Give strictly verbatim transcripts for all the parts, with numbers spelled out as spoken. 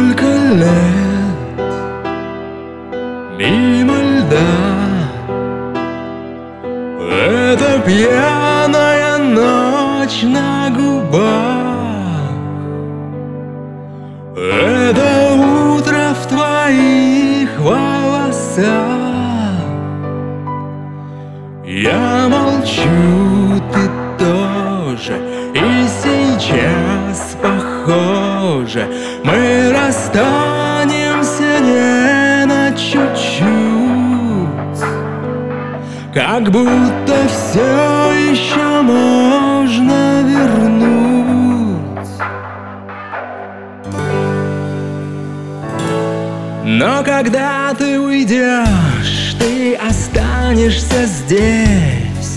Сколько лет мимо льда, это пьяная ночь на губах, это утро в твоих волосах. Я молчу, ты тоже, и сейчас похоже мы расстанемся не на чуть-чуть, как будто все еще можно вернуть. Но когда ты уйдешь, ты останешься здесь,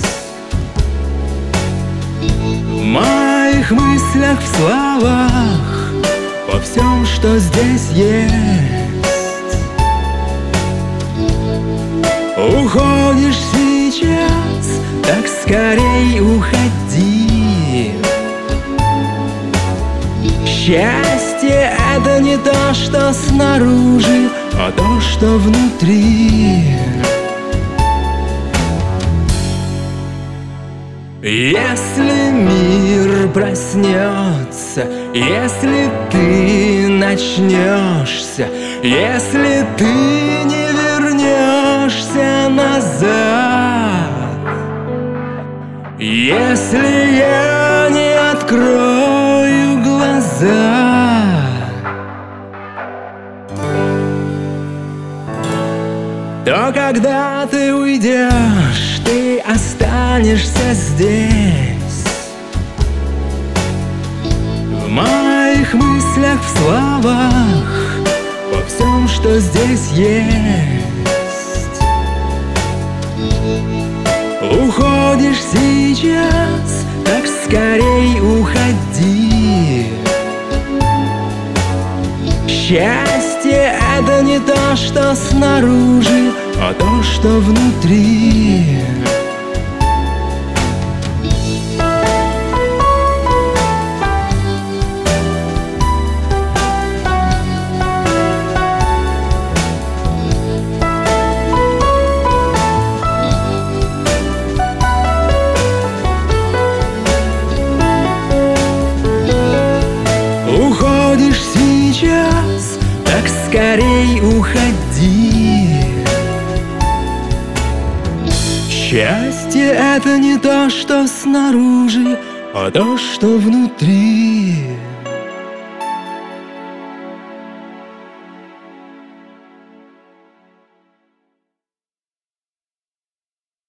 в моих мыслях, в словах, во всем, что здесь есть. Уходишь сейчас, так скорей уходи. Счастье — это не то, что снаружи, а то, что внутри. Если мир проснется, если ты начнешься, если ты не вернешься назад, если я не открою глаза, то когда ты уйдешь, ты останешься здесь, в моих мыслях, в словах, во всем, что здесь есть. Уходишь сейчас, так скорей уходи. Счастье — это не то, что снаружи, а то, что внутри. Уходишь сейчас, так скорей уходи. Счастье — это не то, что снаружи, а то, что внутри.